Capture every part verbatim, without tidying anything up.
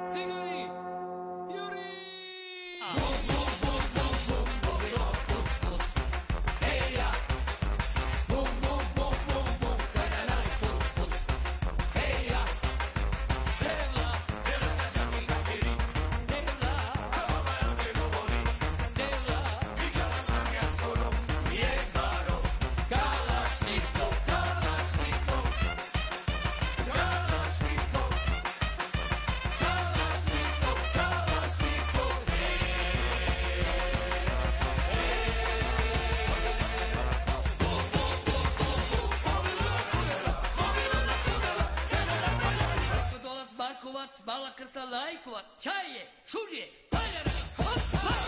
Bala krca lajkova, čaje, šužje, paljara, hop, hop.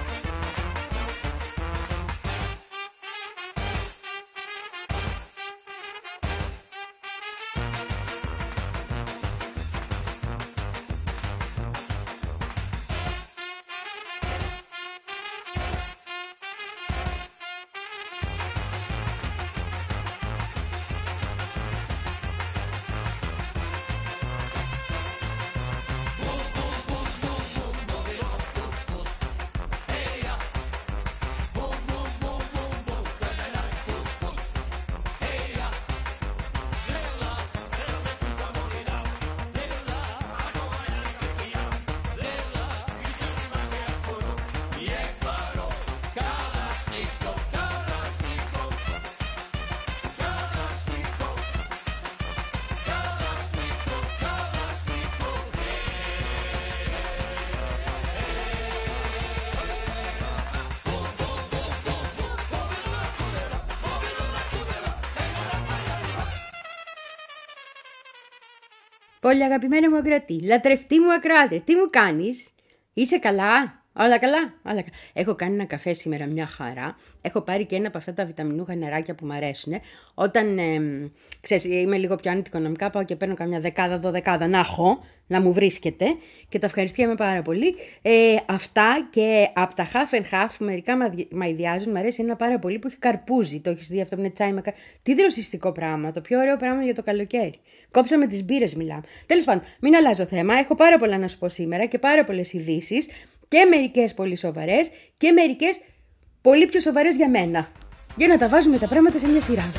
Πολύ αγαπημένο μου ακροατή, λατρευτή μου ακροάτε, τι μου κάνεις, είσαι καλά, όλα καλά, όλα καλά. Έχω κάνει ένα καφέ σήμερα, μια χαρά. Έχω πάρει και ένα από αυτά τα βιταμινούχα νεράκια που μου αρέσουν. Όταν ε, ξέρεις, είμαι λίγο πιο ανητικονομικά, πάω και παίρνω καμιά δεκάδα, δωδεκάδα να έχω, να μου βρίσκεται και τα ευχαριστιέμαι πάρα πολύ. Ε, αυτά και από τα half and half, μερικά μαϊδιάζουν, μου αρέσει ένα πάρα πολύ που έχει καρπούζι. Το έχεις δει αυτό που είναι τσάι με καρπούζι. Τι δροσιστικό πράγμα, το πιο ωραίο πράγμα για το καλοκαίρι. Κόψαμε τις μπύρες, μιλάμε. Τέλος πάντων, μην αλλάζω θέμα. Έχω πάρα πολλά να σου πω σήμερα και πάρα πολλές ειδήσεις. Και μερικές πολύ σοβαρές και μερικές πολύ πιο σοβαρές για μένα. Για να τα βάζουμε τα πράγματα σε μια σειρά.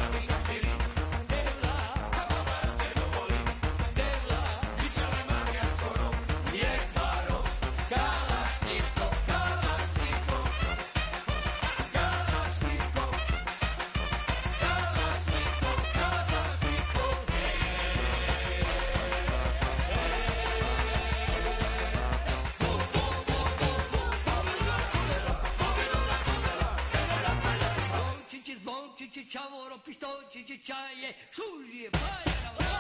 Ciavoro, pistoci, cicciaie, sciugli, pagliara,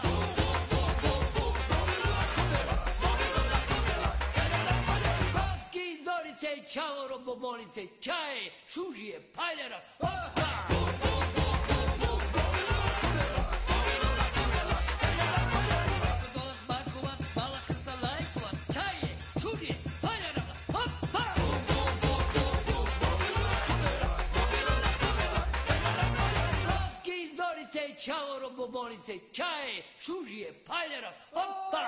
Facchi, zorice, ciavoro, bobolice, ciaie, sciugli, pagliara, ciao bobolice, čaje, šužije, paljara, opa!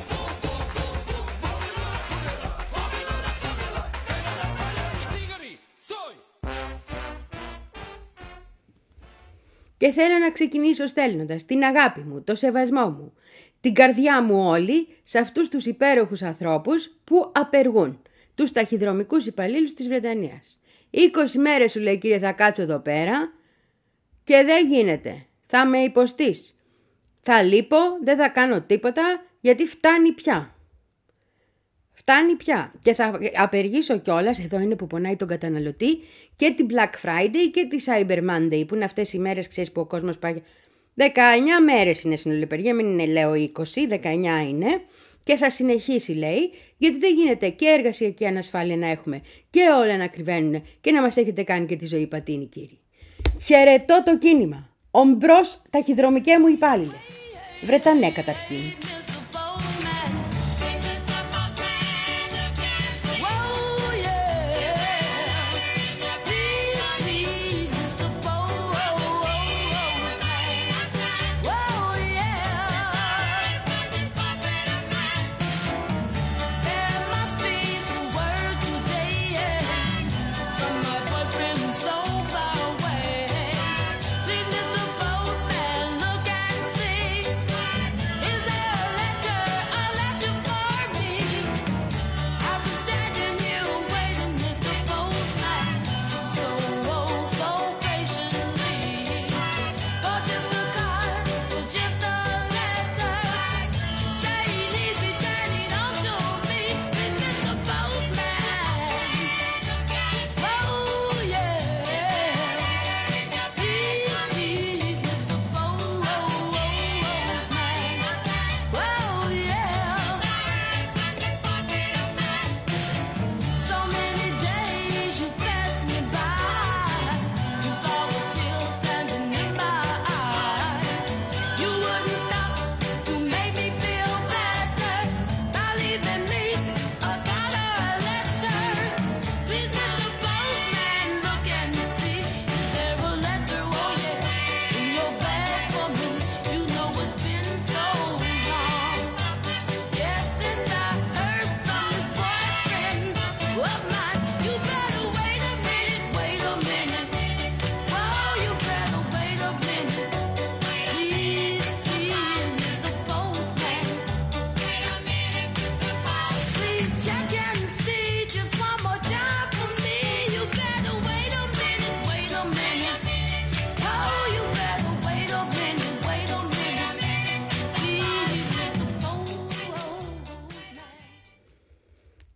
Και θέλω να ξεκινήσω στέλνοντας την αγάπη μου, το σεβασμό μου, την καρδιά μου όλη σε αυτούς τους υπέροχους ανθρώπους που απεργούν, τους ταχυδρομικούς υπαλλήλους της Βρετανίας. είκοσι μέρες σου λέει, κύριε, θα κάτσω εδώ πέρα και δεν γίνεται. Θα με υποστείς. Θα λείπω, δεν θα κάνω τίποτα, γιατί φτάνει πια. Φτάνει πια. Και θα απεργήσω κιόλας, εδώ είναι που πονάει τον καταναλωτή, και την Black Friday και τη Cyber Monday, που είναι αυτές οι μέρες, ξέρεις, που ο κόσμος πάει. δεκαεννιά μέρες είναι συνολιπεργία, μην είναι λέω είκοσι, δεκαεννιά είναι. Και θα συνεχίσει, λέει, γιατί δεν γίνεται και εργασιακή ανασφάλεια να έχουμε και όλα να κρυβαίνουν και να μας έχετε κάνει και τη ζωή πατίνη, κύριοι. Χαιρετώ το κίνημα. Ομπρός ταχυδρομικέ μου υπάλληλε. Βρετανέ καταρχήν.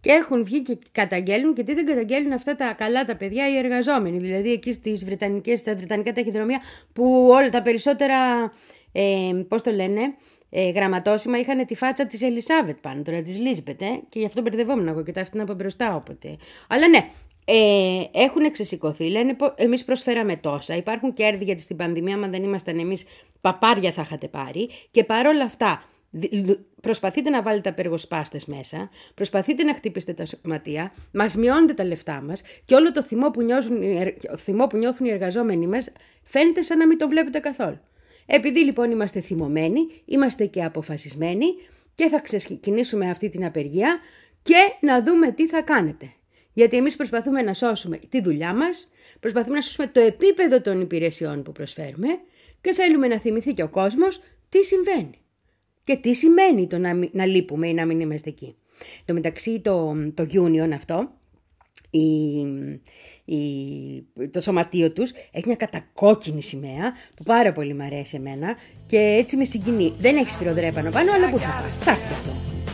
Και έχουν βγει και καταγγέλνουν, και τι δεν καταγγέλνουν αυτά τα καλά τα παιδιά οι εργαζόμενοι. Δηλαδή εκεί στις βρετανικές, στα βρετανικά ταχυδρομεία που όλα τα περισσότερα, ε, πώς το λένε, ε, γραμματόσημα είχαν τη φάτσα της Ελισάβετ πάνω, τώρα της Λίζμπετ, ε, και γι' αυτό μπερδευόμουν εγώ και τα έφτιανα από μπροστά όποτε. Αλλά ναι, ε, έχουν ξεσηκωθεί, λένε εμείς προσφέραμε τόσα, υπάρχουν κέρδη γιατί στην πανδημία, άμα δεν ήμασταν εμείς, παπάρια θα είχατε πάρει, και παρόλα αυτά προσπαθείτε να βάλετε απεργοσπάστες μέσα, προσπαθείτε να χτύπησετε τα σωματεία, μας μειώνετε τα λεφτά μας και όλο το θυμό που, νιώθουν, θυμό που νιώθουν οι εργαζόμενοι μας φαίνεται σαν να μην το βλέπετε καθόλου. Επειδή λοιπόν είμαστε θυμωμένοι, είμαστε και αποφασισμένοι και θα ξεκινήσουμε αυτή την απεργία και να δούμε τι θα κάνετε. Γιατί εμείς προσπαθούμε να σώσουμε τη δουλειά μας, προσπαθούμε να σώσουμε το επίπεδο των υπηρεσιών που προσφέρουμε και θέλουμε να θυμηθεί και ο κόσμος τι συμβαίνει. Και τι σημαίνει το να, να λείπουμε ή να μην είμαστε εκεί. Το μεταξύ το, το Union αυτό, η, η, το σωματείο τους έχει μια κατακόκκινη σημαία που πάρα πολύ μ' αρέσει εμένα και έτσι με συγκινεί. Δεν έχει σφυροδρέπανο πάνω, αλλά πού θα πάει. Θα έρθει αυτό.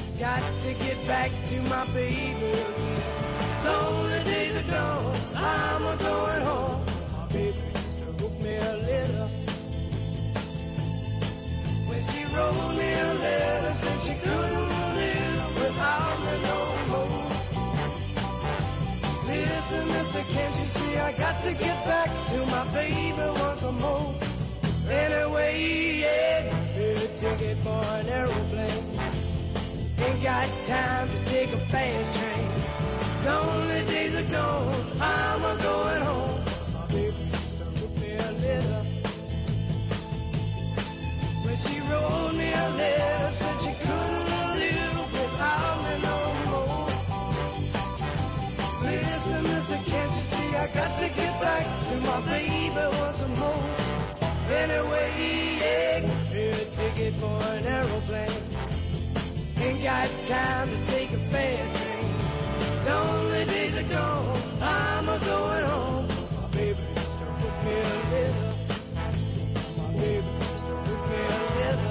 She wrote me a letter, said she couldn't live without me no more. Listen, mister, can't you see I got to get back to my baby once more. Anyway, yeah, get a ticket for an aeroplane. Ain't got time to take a fast train. Lonely days are gone, I'm a going home. My baby just wrote me a letter. She wrote me a letter, said she couldn't live without me no more. Listen, mister, can't you see I got to get back to my baby once more. Anyway, yeah, get a ticket for an aeroplane. Ain't got time to take a fast train. Lonely days are gone, I'm a going home. My baby just wrote me a letter. My baby just wrote me a letter.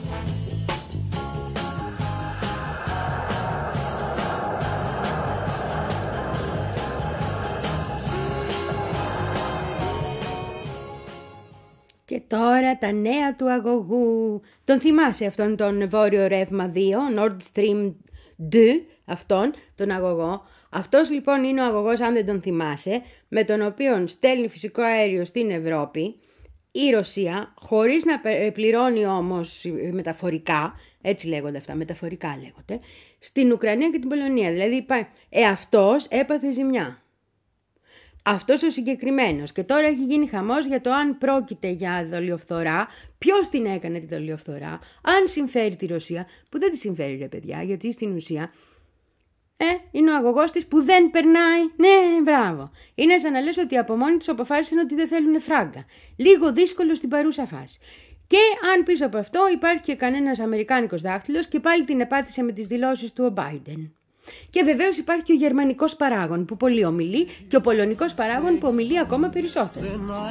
Και τώρα τα νέα του αγωγού. Τον θυμάσαι αυτόν τον βόρειο ρεύμα δύο, Nord Stream δύο, αυτόν τον αγωγό. Αυτός λοιπόν είναι ο αγωγός, αν δεν τον θυμάσαι, με τον οποίο στέλνει φυσικό αέριο στην Ευρώπη η Ρωσία, χωρίς να πληρώνει όμως μεταφορικά, έτσι λέγονται αυτά, μεταφορικά λέγονται, στην Ουκρανία και την Πολωνία. Δηλαδή, ε, αυτός έπαθε ζημιά. Αυτός ο συγκεκριμένος. Και τώρα έχει γίνει χαμός για το αν πρόκειται για δολιοφθορά, ποιος την έκανε τη δολιοφθορά, αν συμφέρει τη Ρωσία, που δεν τη συμφέρει ρε παιδιά, γιατί στην ουσία ε, είναι ο αγωγός της που δεν περνάει. Ναι, μπράβο. Είναι σαν να λες ότι από μόνοι τους αποφάσισαν ότι δεν θέλουν φράγκα. Λίγο δύσκολο στην παρούσα φάση. Και αν πίσω από αυτό υπάρχει και κανένας αμερικάνικος δάχτυλος και πάλι την επάτησε με τις δηλώσεις του ο Biden. Και βεβαίως υπάρχει και ο γερμανικός παράγων που πολύ ομιλεί και ο πολωνικός παράγων που ομιλεί ακόμα περισσότερο.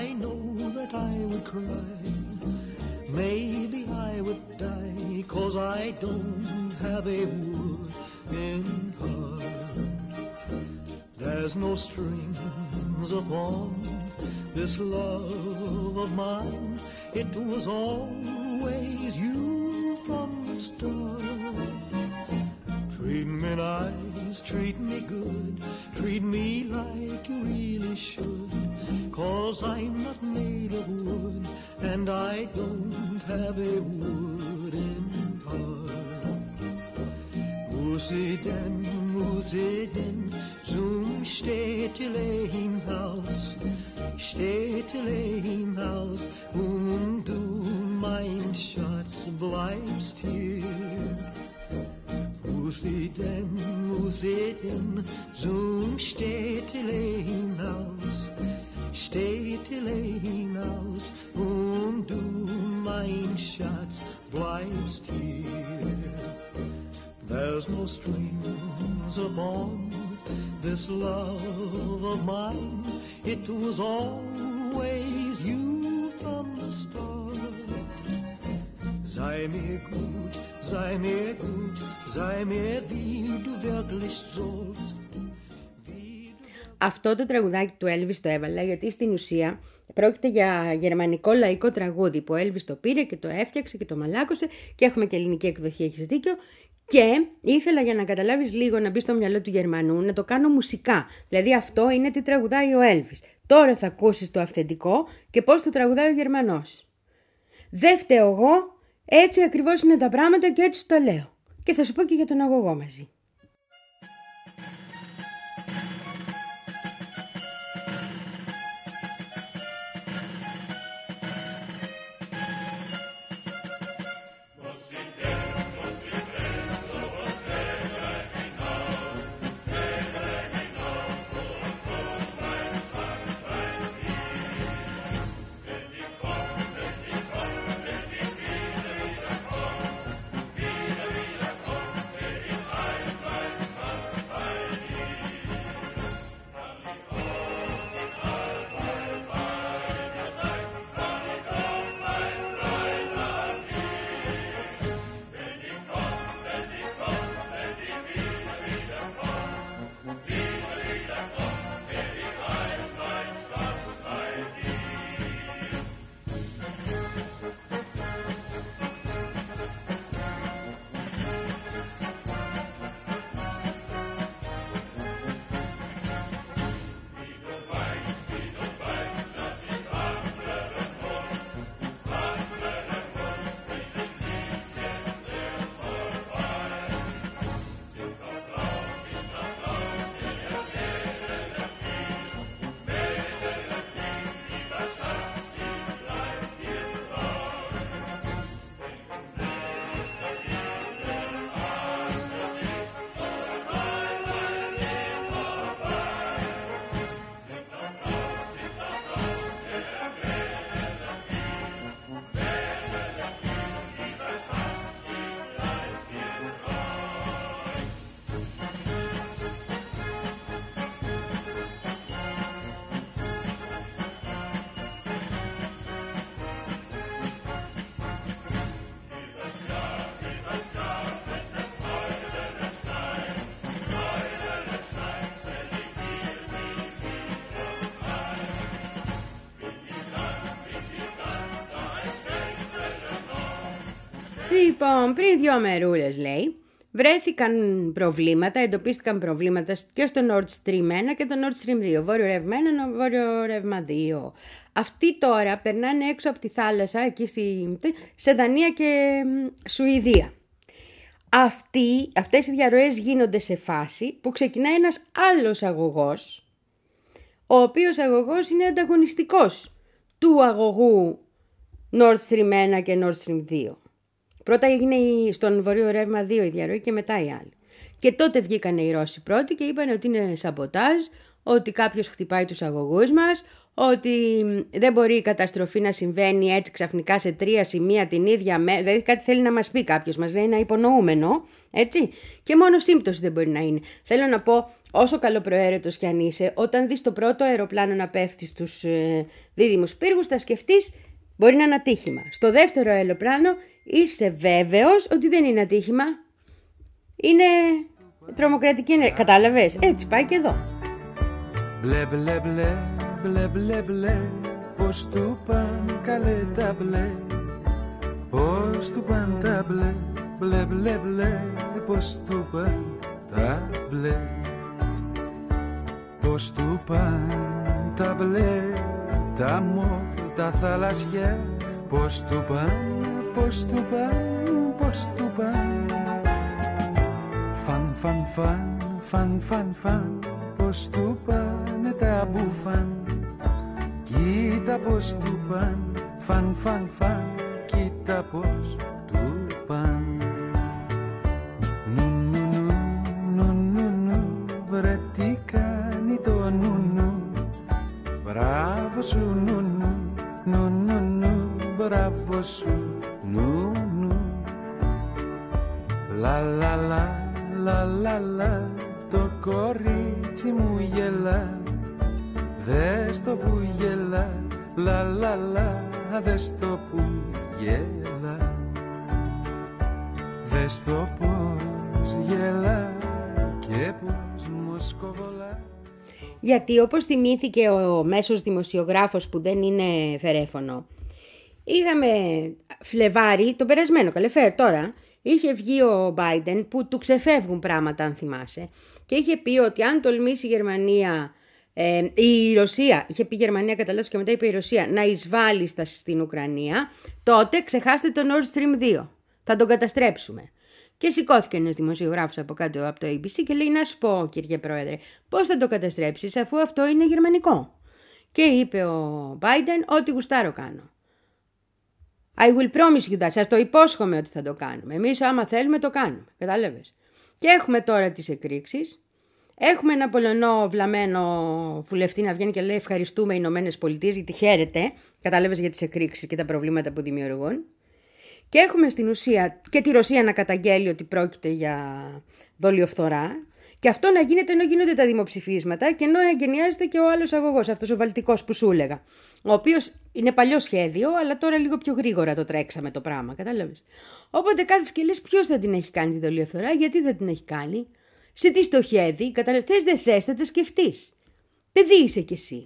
There's no strings upon this love of mine. It was always you from the start. Treat me nice, treat me good, treat me like you really should. 'Cause I'm not made of wood, and I don't have a wooden heart. Musiden, musiden, zum Städtelein-Haus, Städtelein-Haus, und du, mein Schatz, bleibst hier. Musiden, musiden, zum Städtelein-Haus, Städtelein-Haus, und du, mein Schatz, bleibst hier. There's no strings upon this love of mine. It was always you from the start. Sei mir gut, sei mir gut, sei mir wie du wirklich sollst. Αυτό το τραγουδάκι του Elvis το έβαλα γιατί στην ουσία πρόκειται για γερμανικό λαϊκό τραγούδι που ο Elvis το πήρε και το έφτιαξε και το μαλάκωσε και έχουμε και ελληνική εκδοχή, έχεις δίκιο. Και ήθελα για να καταλάβεις λίγο, να μπει στο μυαλό του Γερμανού, να το κάνω μουσικά. Δηλαδή αυτό είναι τι τραγουδάει ο Elvis. Τώρα θα ακούσεις το αυθεντικό και πώς το τραγουδάει ο Γερμανός. Δεν φταίω εγώ, έτσι ακριβώς είναι τα πράγματα και έτσι το λέω. Και θα σου πω και για τον αγωγό μαζί. Λοιπόν, πριν δύο μερούλες λέει, βρέθηκαν προβλήματα, εντοπίστηκαν προβλήματα και στο Nord Stream ένα και το Nord Stream δύο, βόρειο ρεύμα ένα, βόρειο ρεύμα δύο. Αυτοί τώρα περνάνε έξω από τη θάλασσα, εκεί στη, σε Δανία και Σουηδία. Αυτοί, αυτές οι διαρροές γίνονται σε φάση που ξεκινάει ένας άλλος αγωγός, ο οποίος αγωγός είναι ανταγωνιστικός του αγωγού Nord Stream ένα και Nord Stream δύο. Πρώτα έγινε στον βορείο ρεύμα δύο η διαρροή και μετά η άλλη. Και τότε βγήκαν οι Ρώσοι πρώτοι και είπαν ότι είναι σαμποτάζ, ότι κάποιος χτυπάει τους αγωγούς μας, ότι δεν μπορεί η καταστροφή να συμβαίνει έτσι ξαφνικά σε τρία σημεία την ίδια μέρα. Δηλαδή κάτι θέλει να μας πει κάποιος, μας λέει ένα υπονοούμενο, έτσι. Και μόνο σύμπτωση δεν μπορεί να είναι. Θέλω να πω, όσο καλοπροαίρετος κι αν είσαι, όταν δεις το πρώτο αεροπλάνο να πέφτει στους ε, δίδυμους πύργους, θα σκεφτείς μπορεί να είναι ατύχημα. Στο δεύτερο αεροπλάνο είσαι βέβαιος ότι δεν είναι ατύχημα. Είναι τρομοκρατική, είναι... κατάλαβες, έτσι πάει και εδώ. Μπλε μπλε μπλε μπλε μπλε μπλε, πως του παν καλέ τα μπλε, πως του παν τα μπλε, μπλε μπλε μπλε, πως του παν τα μπλε, πως του παν τα μπλε, τα μόβ, τα θαλασσιά, πως του παν, πως του παν, πως του παν. Φαν φαν φαν, φαν φαν φαν, πως του πάνε τα μπουφάν. Κοίτα πως του παν, φαν φαν φαν, κοίτα πως του παν. Νου νου νου, νου νου νου, βρε τι κάνει το νου νου. Μπράβο σου νου νου, νου νου νου, μπράβο σου νου νου. Λα λα λα, λα λα λα, το κορίτσι μου γελά. Δες το που γελά, λα λα λα, δες το που γελά. Πες το πως γελά και πως μοσκοβολά. Γιατί όπως θυμήθηκε ο μέσος δημοσιογράφος που δεν είναι φερέφωνο, είχαμε Φλεβάρι, το περασμένο καλεφέρ τώρα, είχε βγει ο Biden που του ξεφεύγουν πράγματα αν θυμάσαι και είχε πει ότι αν τολμήσει η Γερμανία, ε, η Ρωσία, είχε πει η Γερμανία κατά λάθος και μετά είπε η Ρωσία να εισβάλλει στα, στην Ουκρανία, τότε ξεχάστε το Nord Stream δύο, θα τον καταστρέψουμε. Και σηκώθηκε ένας δημοσιογράφος από κάτω από το έι μπι σι και λέει να σου πω κύριε Πρόεδρε, πώς θα το καταστρέψεις αφού αυτό είναι γερμανικό. Και είπε ο Biden ότι γουστάρω κάνω. I will promise you that. Σας το υπόσχομαι ότι θα το κάνουμε. Εμείς άμα θέλουμε το κάνουμε. Κατάλαβες. Και έχουμε τώρα τις εκρήξεις. Έχουμε ένα Πολωνό βλαμμένο βουλευτή να βγαίνει και λέει ευχαριστούμε οι Ηνωμένες Πολιτείες γιατί χαίρεται. Κατάλαβες για τις εκρήξεις και τα προβλήματα που δημιουργούν. Και έχουμε στην ουσία και τη Ρωσία να καταγγέλει ότι πρόκειται για δολιοφθορά. Και αυτό να γίνεται ενώ γίνονται τα δημοψηφίσματα και ενώ εγκαινιάζεται και ο άλλος αγωγός, αυτός ο βαλτικός που σου έλεγα. Ο οποίος είναι παλιό σχέδιο, αλλά τώρα λίγο πιο γρήγορα το τρέξαμε το πράγμα, κατάλαβες. Οπότε κάθεσαι και λες ποιος θα την έχει κάνει τη δολιοφθορά, γιατί θα την έχει κάνει, σε τι στοχεύει, κατάλαβες, θες δεν θες, θα τα σκεφτείς. Παιδί είσαι κι εσύ.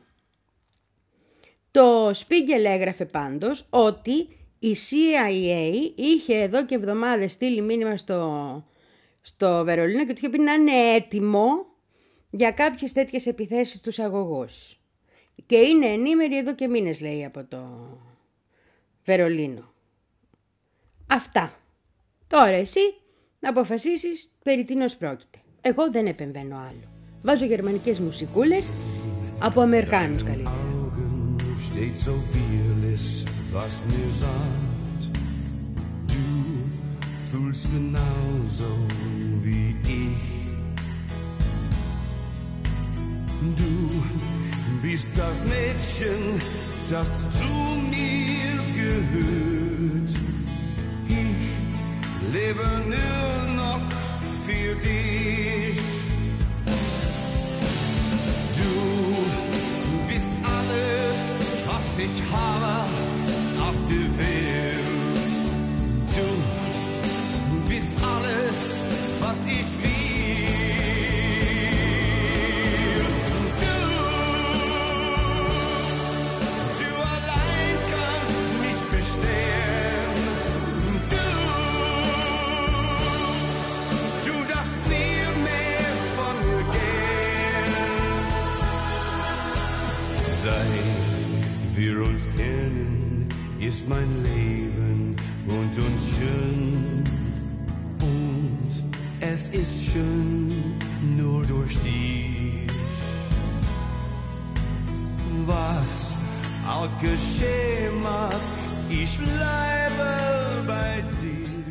Το Spiegel έγραφε πάντως ότι η σι άι έι είχε εδώ και εβδομάδες στείλει μήνυμα στο... στο Βερολίνο και του είχε πει να είναι έτοιμο για κάποιες τέτοιες επιθέσεις στους αγωγούς. Και είναι ενήμεροι εδώ και μήνες, λέει, από το Βερολίνο. Αυτά. Τώρα εσύ να αποφασίσεις περί τίνος πρόκειται. Εγώ δεν επεμβαίνω άλλο. Βάζω γερμανικές μουσικούλες από Αμερικάνους καλύτερα. Fühlst genauso wie ich. Du bist das Mädchen, das zu mir gehört. Ich lebe nur noch für dich. Du bist alles, was ich habe auf der Welt. Du bist alles, was ich will. Du, du allein kannst mich verstehen. Du, du darfst nie mehr von mir gehen. Seit wir uns kennen, ist mein Leben bunt und schön. Es ist schön nur durch dich. Was auch geschehen mag, ich bleibe bei dir.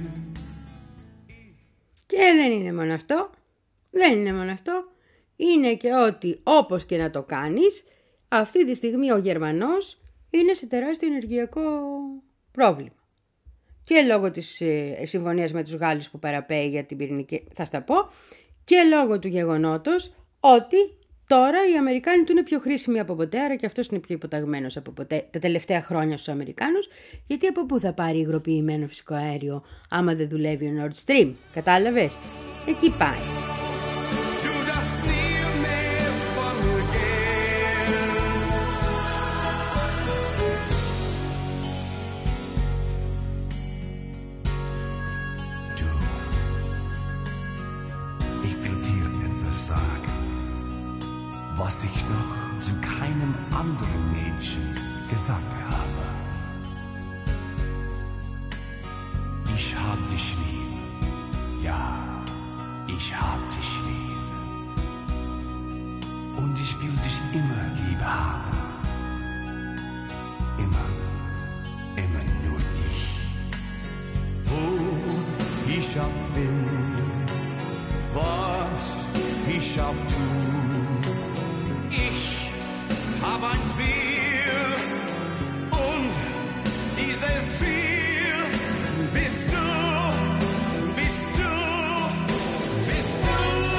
Και δεν είναι μόνο αυτό, δεν είναι μόνο αυτό, είναι και ότι όπως και να το κάνεις, αυτή τη στιγμή ο Γερμανός είναι σε τεράστιο ενεργειακό πρόβλημα. Και λόγω της ε, συμφωνίας με τους Γάλλους που παραπέει για την πυρηνική, θα στα πω, και λόγω του γεγονότος ότι τώρα οι Αμερικάνοι του είναι πιο χρήσιμοι από ποτέ, άρα και αυτός είναι πιο υποταγμένος από ποτέ τα τελευταία χρόνια στους Αμερικάνους, γιατί από πού θα πάρει υγροποιημένο φυσικό αέριο άμα δεν δουλεύει ο Nord Stream, κατάλαβες, εκεί πάει. Was ich noch zu keinem anderen Mädchen gesagt habe. Ich hab dich lieb. Ja, ich hab dich lieb. Und ich will dich immer lieb haben. Immer, immer nur dich. Wo ich auch bin, was ich auch tue. Ich hab ein Ziel und dieses Ziel bist du, bist du, bist du.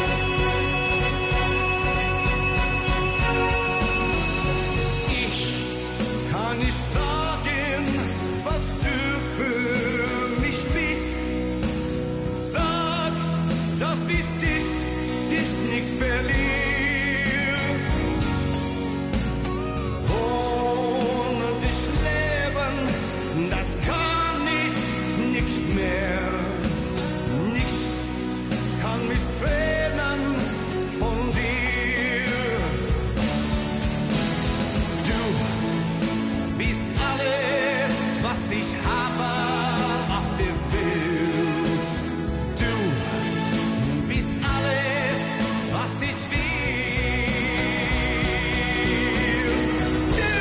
Ich kann nicht sagen, was du für mich bist. ich nichts verliere. Ohne dich leben, das kann ich nicht mehr. Nichts kann mich trennen von dir. Du bist alles, was ich habe auf der Welt. Du bist alles, was ich will. Du,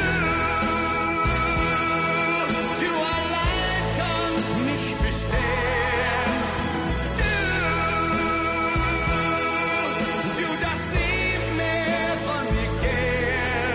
du allein kannst mich verstehen. Du, du darfst nie mehr von mir gehen.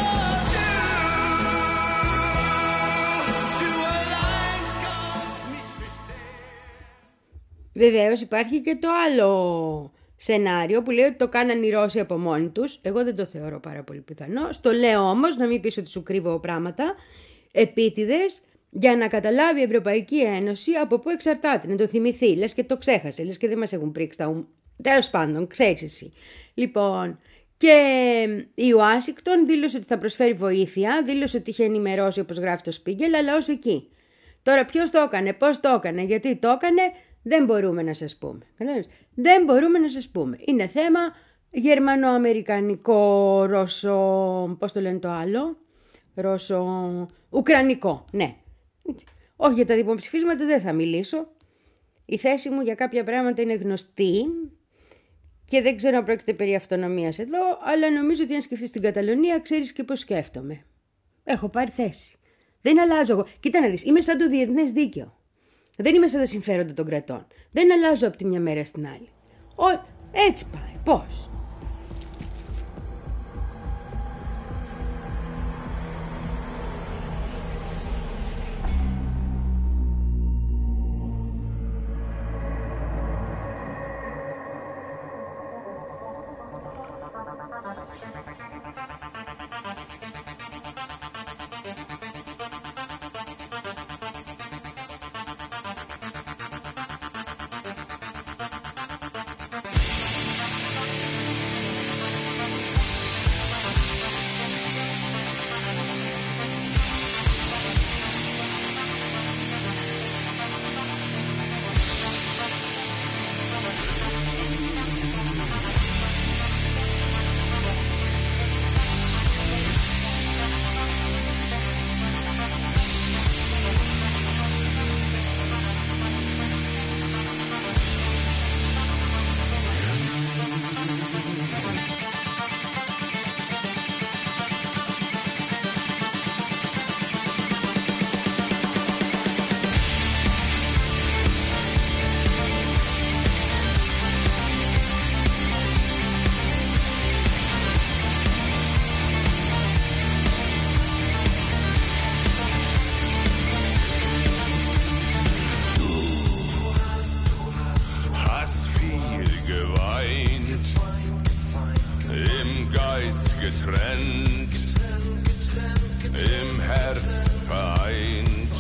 Du, du allein kannst mich verstehen. Βεβαίως υπάρχει και το άλλο σενάριο που λέει ότι το κάναν οι Ρώσοι από μόνοι τους. Εγώ δεν το θεωρώ πάρα πολύ πιθανό. Στο λέω όμως, να μην πεις ότι σου κρύβω πράγματα, επίτηδες, για να καταλάβει η Ευρωπαϊκή Ένωση από πού εξαρτάται. Να το θυμηθεί, λες και το ξέχασε, λες και δεν μας έχουν πρίξει τα ου... Τέλος πάντων, ξέρεις εσύ. Λοιπόν, και η Ουάσιγκτον δήλωσε ότι θα προσφέρει βοήθεια, δήλωσε ότι είχε ενημερώσει, όπως γράφει το Σπίγκελ, αλλά ως εκεί. Τώρα ποιος το έκανε, πώς το έκανε, γιατί το έκανε, δεν μπορούμε να σας πούμε. Καταλάβεις? Δεν μπορούμε να σας πούμε. Είναι θέμα γερμανοαμερικανικό, ρώσο, πώς το λένε το άλλο, ρώσο, ουκρανικό, ναι. Όχι, για τα δημοψηφίσματα δεν θα μιλήσω. Η θέση μου για κάποια πράγματα είναι γνωστή και δεν ξέρω αν πρόκειται περί αυτονομίας εδώ, αλλά νομίζω ότι αν σκεφτείς την Καταλωνία ξέρεις και πώς σκέφτομαι. Έχω πάρει θέση. Δεν αλλάζω εγώ. Κοίτα να δεις, είμαι σαν το διεθνές δίκαιο. Δεν είμαι σαν τα συμφέροντα των κρατών. Δεν αλλάζω από τη μια μέρα στην άλλη. Ο... Έτσι πάει. Πώς? getrennt, im Herz vereint.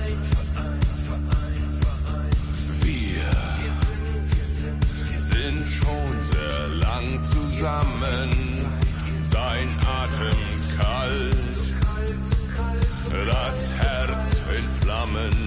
Wir sind schon sehr lang zusammen, dein Atem kalt, das Herz in Flammen.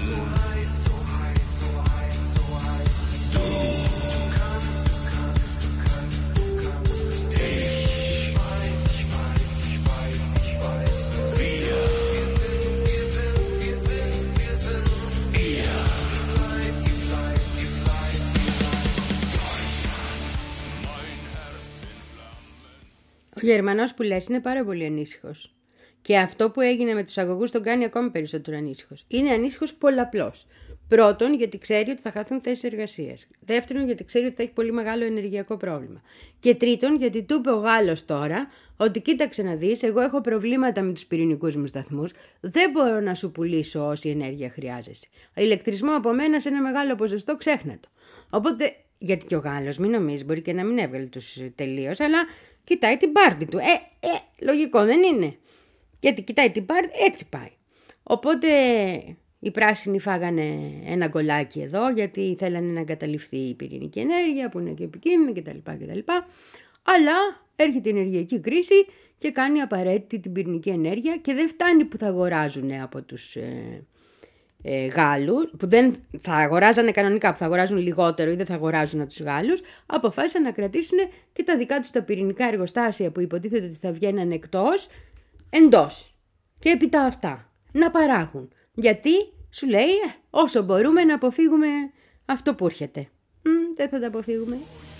Ο Γερμανός που λες είναι πάρα πολύ ανήσυχος. Και αυτό που έγινε με τους αγωγούς τον κάνει ακόμη περισσότερο ανήσυχος. Είναι ανήσυχος πολλαπλώς. Πρώτον, γιατί ξέρει ότι θα χαθούν θέσεις εργασίας. Δεύτερον, γιατί ξέρει ότι θα έχει πολύ μεγάλο ενεργειακό πρόβλημα. Και τρίτον, γιατί του είπε ο Γάλλος τώρα ότι κοίταξε να δεις, εγώ έχω προβλήματα με τους πυρηνικούς μου σταθμούς. Δεν μπορώ να σου πουλήσω όση ενέργεια χρειάζεσαι. Ηλεκτρισμό από μένα σε ένα μεγάλο ποσοστό, ξέχνα το. Οπότε, γιατί και ο Γάλλος, μην νομίζεις, μπορεί και να μην έβγαλε τους τελείως, αλλά κοιτάει την πάρτη του. Ε, ε, λογικό δεν είναι. Γιατί κοιτάει την πάρτη, έτσι πάει. Οπότε Οι πράσινοι φάγανε ένα γκολάκι εδώ γιατί θέλανε να εγκαταλειφθεί η πυρηνική ενέργεια που είναι και επικίνδυνη κτλ. κτλ. Αλλά έρχεται η ενεργειακή κρίση και κάνει απαραίτητη την πυρηνική ενέργεια και δεν φτάνει που θα αγοράζουν από τους ε, ε, Γάλλους, που δεν θα αγοράζανε κανονικά, που θα αγοράζουν λιγότερο ή δεν θα αγοράζουν από τους Γάλλους, αποφάσισαν να κρατήσουν και τα δικά τους τα πυρηνικά εργοστάσια που υποτίθεται ότι θα βγαίναν εκτός, εντός. Και έπειτα αυτά να παράγουν. Γιατί σου λέει ε, όσο μπορούμε να αποφύγουμε αυτό που έρχεται. Μ, δεν θα τα αποφύγουμε.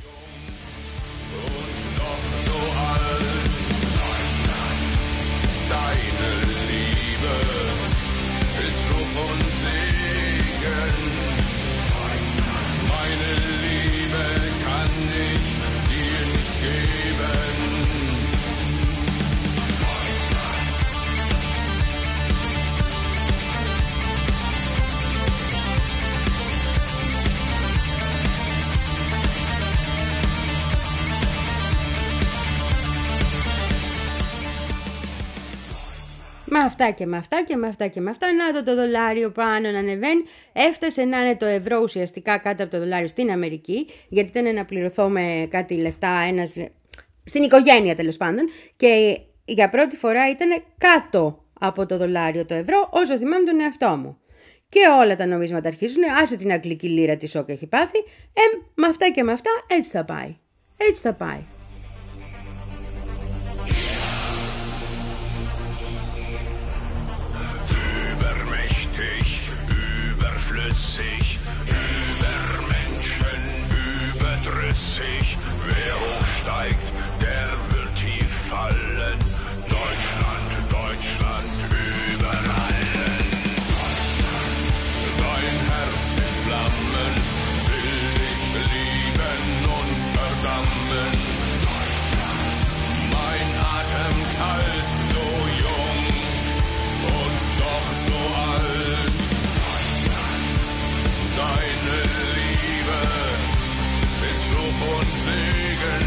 Με αυτά και με αυτά και με αυτά και με αυτά. Να το το δολάριο πάνω να ανεβαίνει. Έφτασε να είναι το ευρώ ουσιαστικά κάτω από το δολάριο στην Αμερική. Γιατί ήταν να πληρωθώ με κάτι λεφτά ένας... στην οικογένεια τέλος πάντων. Και για πρώτη φορά ήταν κάτω από το δολάριο το ευρώ, όσο θυμάμαι τον εαυτό μου. Και όλα τα νομίσματα αρχίζουν. Άσε την αγγλική λίρα τη σοκ έχει πάθει. Ε, με αυτά και με αυτά έτσι θα πάει. Έτσι θα πάει. Wer hochsteigt, der wird tief fallen. Deutschland, Deutschland über allen. Dein Herz in Flammen will ich lieben und verdammen. Mein Atem kalt, so jung und doch so alt. Deine Liebe ist Fluch und Segen.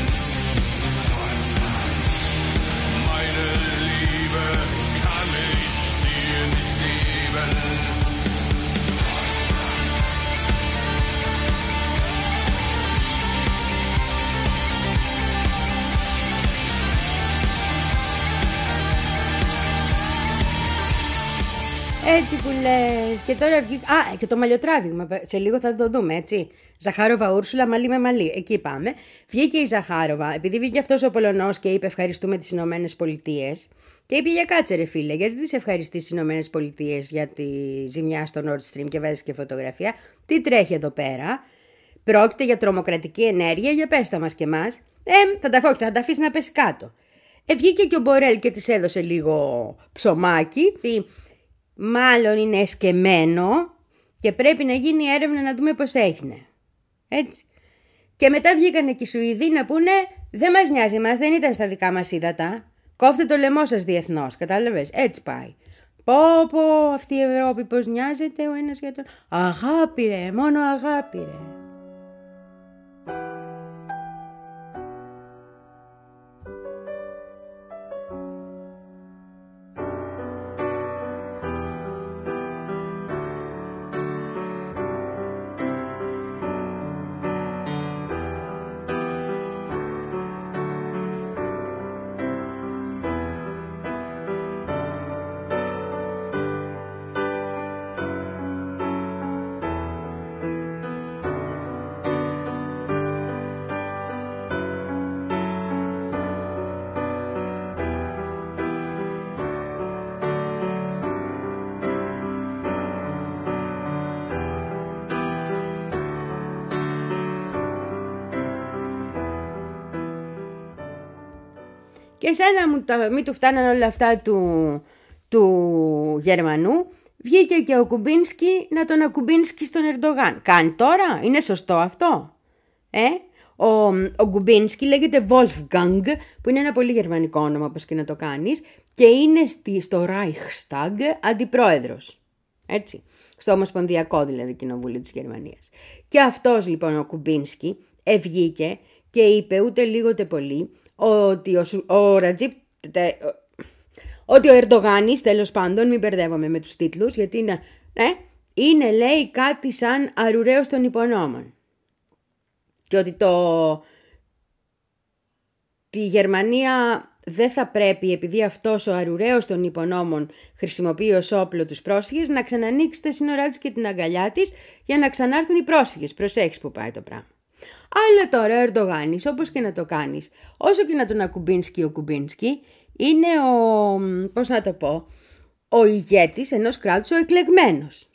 Meine Liebe kann ich dir nicht geben. Έτσι που λες. Και τώρα βγει... Α, και το μαλλιοτράβηγμα. Σε λίγο θα το δούμε, έτσι. Ζαχάροβα Ούρσουλα, μαλλί με μαλλί. Εκεί πάμε. Βγήκε η Ζαχάροβα, επειδή βγήκε αυτός ο Πολωνός και είπε ευχαριστούμε τις Ηνωμένες Πολιτείες. Και είπε για κάτσε ρε φίλε, γιατί τις ευχαριστείς τις Ηνωμένες Πολιτείες για τη ζημιά στο Nord Stream και βάζεις και φωτογραφία. Τι τρέχει εδώ πέρα. Πρόκειται για τρομοκρατική ενέργεια, για πέστα μας και εμάς. Ε, θα τα φώξει, θα τα αφήσει να πέσει κάτω. Ε, βγήκε και ο Μπορέλ και της έδωσε λίγο ψωμάκι. Μάλλον είναι εσκεμμένο και πρέπει να γίνει έρευνα να δούμε πώς έγινε. Έτσι. Και μετά βγήκανε και οι Σουηδοί να πούνε δεν μας νοιάζει μας, δεν ήταν στα δικά μας ύδατα. Κόφτε το λαιμό σας διεθνώς, κατάλαβες. Έτσι πάει. Πω πω αυτή η Ευρώπη πως νοιάζεται ο ένας για τον... Αγάπη ρε, μόνο αγάπη ρε. Και εσένα μου τα, μη του φτάναν όλα αυτά του, του Γερμανού. Βγήκε και ο Κουμπίνσκι να τον ακουμπίνσκει στον Ερντογάν. Κάνει τώρα, είναι σωστό αυτό. Ε? Ο, ο Κουμπίνσκι λέγεται Wolfgang, που είναι ένα πολύ γερμανικό όνομα όπως και να το κάνεις, και είναι στη, στο Reichstag αντιπρόεδρος. Έτσι. Στο Ομοσπονδιακό δηλαδή Κοινοβούλιο της Γερμανίας. Και αυτός λοιπόν ο Κουμπίνσκι ευγήκε και είπε ούτε λίγο ούτε πολύ ότι ο, ο Ρατζίπ, ότι ο Ερντογάνης, τέλος πάντων, μην μπερδεύομαι με τους τίτλους, γιατί είναι Ναι, είναι λέει κάτι σαν αρουραίος των υπονόμων. Και ότι το... τη Γερμανία δεν θα πρέπει, επειδή αυτός ο αρουραίος των υπονόμων χρησιμοποιεί ως όπλο τους πρόσφυγες, να ξανανοίξει τα σύνορά της και την αγκαλιά της για να ξανάρθουν οι πρόσφυγες. Προσέχεις που πάει το πράγμα. Αλλά τώρα ο Ερντογάνης, όπως και να το κάνεις, όσο και να τον ακουμπίνσκει ο Κουμπίνσκι, είναι ο, πώς να το πω, ο ηγέτης ενός κράτους, ο εκλεγμένος.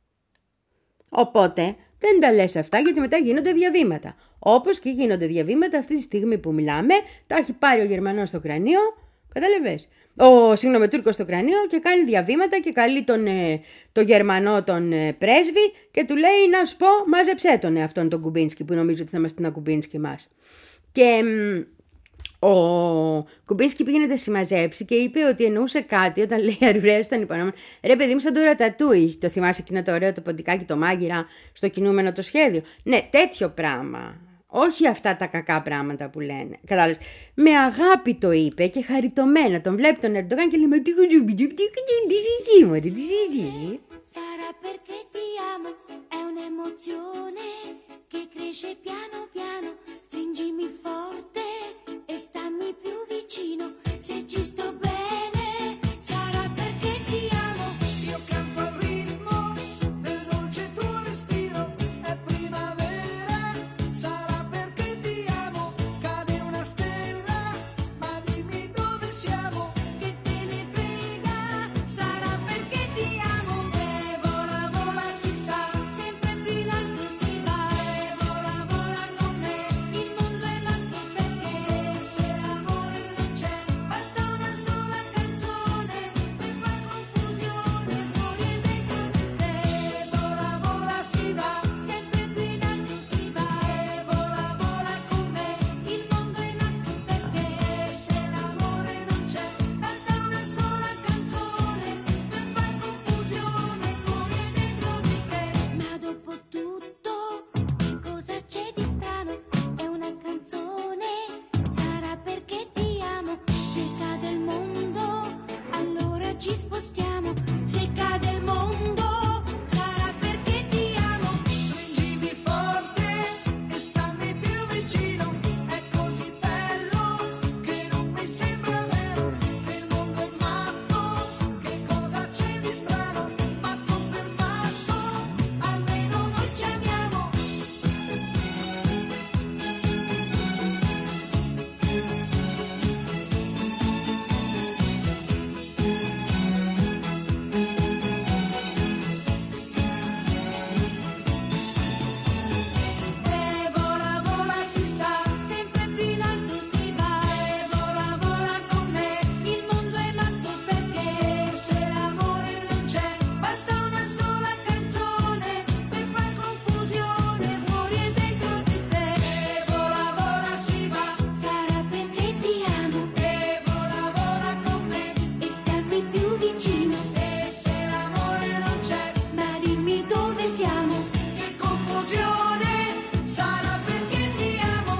Οπότε δεν τα λες αυτά, γιατί μετά γίνονται διαβήματα. Όπως και γίνονται διαβήματα αυτή τη στιγμή που μιλάμε, τα έχει πάρει ο Γερμανός στο κρανίο, κατάλαβες, ο συγγνώμη Τούρκος στο κρανίο και κάνει διαβήματα και καλεί τον, ε, το Γερμανό τον ε, πρέσβη και του λέει να σου πω μάζεψέ τον ε, αυτόν τον Κουμπίνσκι που νομίζω ότι θα μας την ακουμπίνσκι μας. Και μ, ο Κουμπίνσκι πήγαινε να τα συμμαζέψει και είπε ότι εννοούσε κάτι όταν λέει αρουραίος των υπονόμων. Ρε παιδί μου, σαν το Ρατατούι, το θυμάσαι εκείνο το ωραίο το ποντικάκι το μάγειρα στο κινούμενο το σχέδιο. Ναι, τέτοιο πράγμα. Όχι αυτά τα κακά πράγματα που λένε. Κατάλαβες. Με αγάπη το είπε και χαριτωμένα. Τον βλέπει τον Ερντογάν και λέει: Μα τι κουτζουμπιτζουπ, τι κουτζουμπιτζουπ, μωρέ, τι εσύ. Sarà perché ti amo, è un'emozione che cresce piano piano. Stringimi forte e stammi più vicino. Se ci sto bene, sarà perché ti amo. Io canto al ritmo del dolce tuo respiro, è primavera, sarà perché ti amo. Cade una stella, ma dimmi dove siamo. Che te ne frega, sarà perché ti amo. E vola, vola, si sa, Sempre più in alto si va. e vola, vola con me. Il mondo è matto perché Se l'amore non c'è, basta una sola canzone per far confusione fuori e dentro di te. e vola, vola, si va, Sempre più in alto si va. e vola, vola con me. Il mondo è matto perché Se l'amore non c'è, basta una sola canzone per far confusione fuori e dentro di te. Ma dopo tutto, che cosa c'è di strano? È una canzone, sarà perché ti amo. Se cade il mondo, allora ci spostiamo. Se cade il mondo, sarà perché ti amo. stringimi forte e stammi più vicino. È così bello che non mi sembra vero. Se il mondo è matto, che cosa c'è di strano? Matto per matto, almeno noi ci amiamo. E vola, vola, si sa, Sempre più in alto si va. e vola, vola con me. Il mondo è matto perché Se l'amore non c'è, basta una sola canzone per far confusione fuori e dentro di te. e vola, vola, si va, Sarà perché ti amo e vola, vola con me. e stammi più vicino. E se l'amore non c'è, Ma dimmi dove siamo. che confusione, sarà perché ti amo.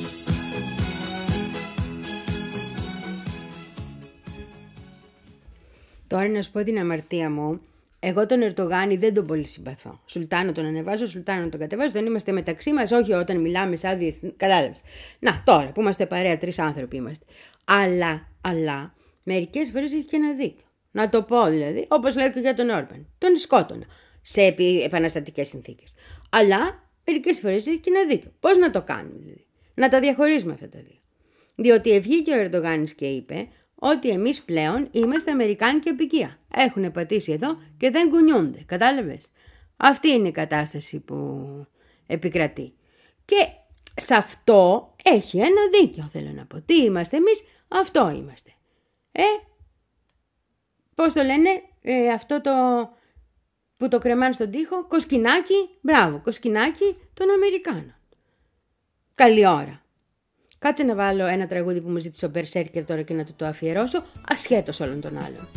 Τώρα να σου πω την αμαρτία μου. Εγώ τον Ερντογάνη δεν τον πολύ συμπαθώ. Σουλτάνο τον ανεβάζω, Σουλτάνο τον κατεβάζω. Δεν είμαστε μεταξύ μας, όχι όταν μιλάμε σαν διεθνή. Κατάλαβες. Να, τώρα που είμαστε παρέα, τρεις άνθρωποι είμαστε. Αλλά, αλλά, μερικές φορές έχει και ένα δίκιο. Να το πω δηλαδή, όπως λέω και για τον Όρμπαν. Τον σκότωνα σε επι- επαναστατικές συνθήκες. Αλλά μερικές φορές έχει και ένα δίκιο. Πώς να το κάνουμε δηλαδή. Να τα διαχωρίσουμε αυτά τα δύο. Διότι βγήκε ο Ερντογάνης και είπε ότι εμείς πλέον είμαστε αμερικάνικη απικία. Έχουν πατήσει εδώ και δεν κουνιούνται. Κατάλαβες. Αυτή είναι η κατάσταση που επικρατεί. Και σε αυτό έχει ένα δίκιο, θέλω να πω. Τι είμαστε εμείς, αυτό είμαστε. Ε, πώς το λένε, ε, αυτό το που το κρεμάνε στον τοίχο, κοσκινάκι, μπράβο, κοσκινάκι των Αμερικάνων. Καλή ώρα. Κάτσε να βάλω ένα τραγούδι που μου ζήτησε ο Μπερσέρκερ τώρα και να του το αφιερώσω, ασχέτως όλων των άλλων.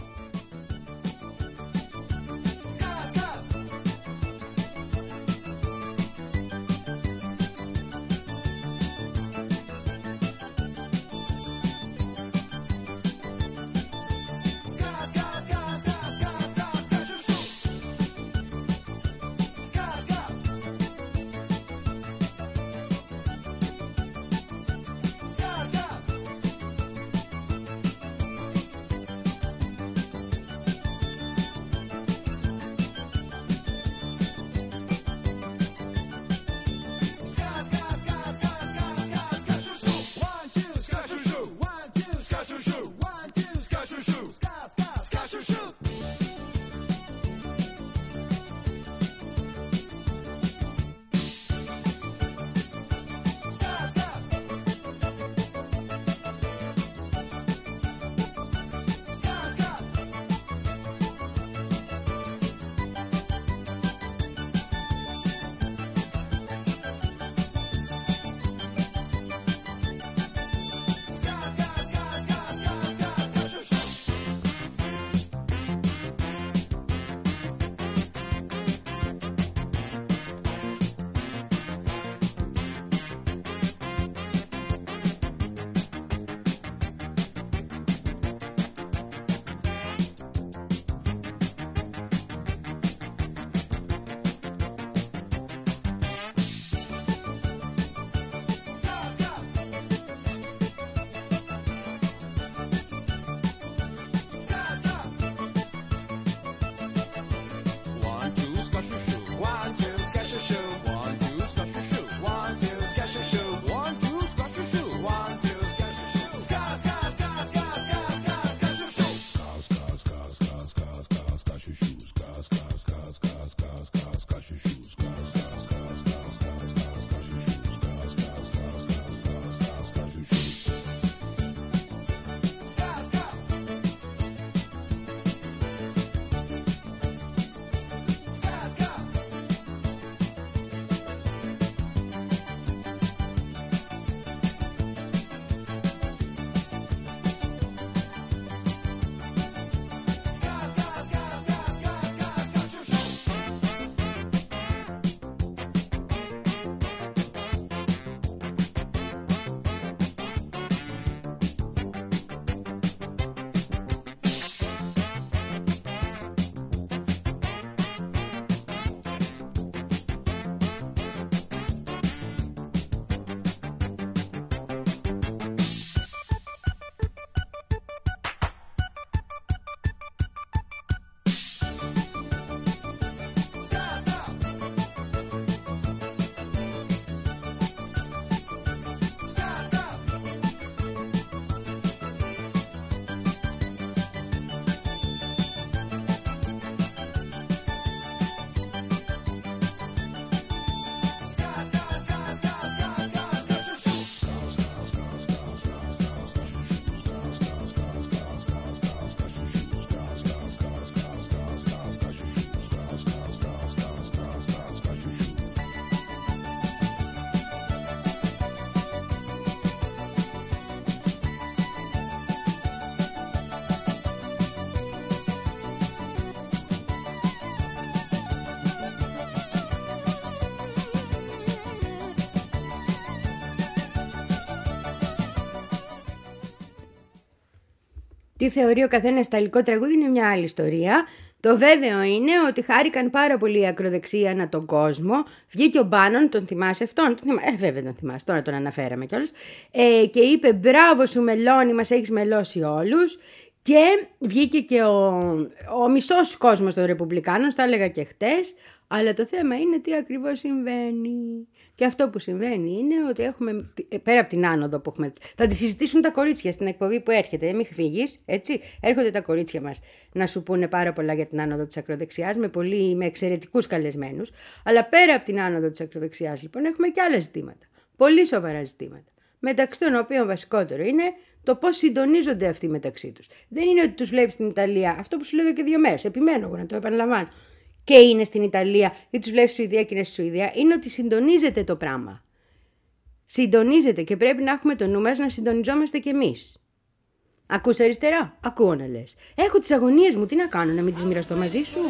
Τι θεωρεί ο καθένας σταλικό τραγούδι είναι μια άλλη ιστορία. Το βέβαιο είναι ότι χάρηκαν πάρα πολύ η ακροδεξία ανά τον κόσμο. Βγήκε ο Μπάνον, τον θυμάσαι αυτόν? Τον θυμά... Ε, βέβαια τον θυμάσαι, τώρα τον αναφέραμε κιόλας. Ε, και είπε μπράβο σου Μελώνη, μας έχεις μελώσει όλους. Και βγήκε και ο, ο μισός κόσμος των Ρεπουμπλικάνων, τα έλεγα και χτες. Αλλά το θέμα είναι τι ακριβώς συμβαίνει. Και αυτό που συμβαίνει είναι ότι έχουμε, πέρα από την άνοδο που έχουμε, θα τη συζητήσουν τα κορίτσια στην εκπομπή που έρχεται, μην φύγεις, έτσι, έρχονται τα κορίτσια μας να σου πούνε πάρα πολλά για την άνοδο της ακροδεξιάς, με, πολύ, με εξαιρετικούς καλεσμένους, αλλά πέρα από την άνοδο της ακροδεξιάς λοιπόν έχουμε και άλλα ζητήματα, πολύ σοβαρά ζητήματα, μεταξύ των οποίων βασικότερο είναι το πώς συντονίζονται αυτοί μεταξύ τους. Δεν είναι ότι τους βλέπεις στην Ιταλία, αυτό που σου λέω εδώ και δύο μέρες, επιμένω εγώ να το επαναλαμβάνω, και είναι στην Ιταλία ή τους βλέπεις στη Σουηδία και είναι στη Σουηδία, είναι ότι συντονίζεται το πράγμα. Συντονίζεται και πρέπει να έχουμε το νου μας να συντονιζόμαστε κι εμείς. Ακούς αριστερά? Ακούω να λες. Έχω τις αγωνίες μου, τι να κάνω, να μην τις μοιραστώ μαζί σου?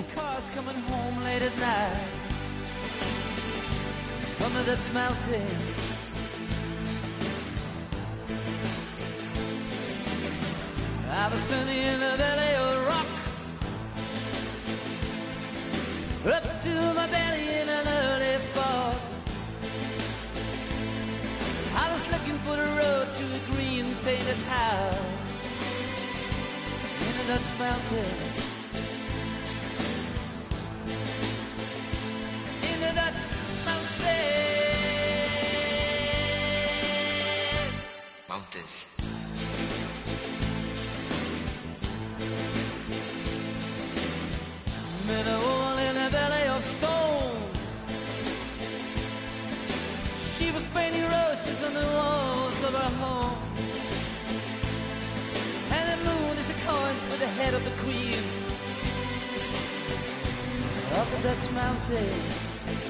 Up to my belly in an early fall. I was looking for the road to a green painted house in a Dutch mountain. In a Dutch mountain. Mountains. Met a woman in a belly of stone. She was painting roses on the walls of her home. And the moon is a coin with the head of the queen of the Dutch mountains.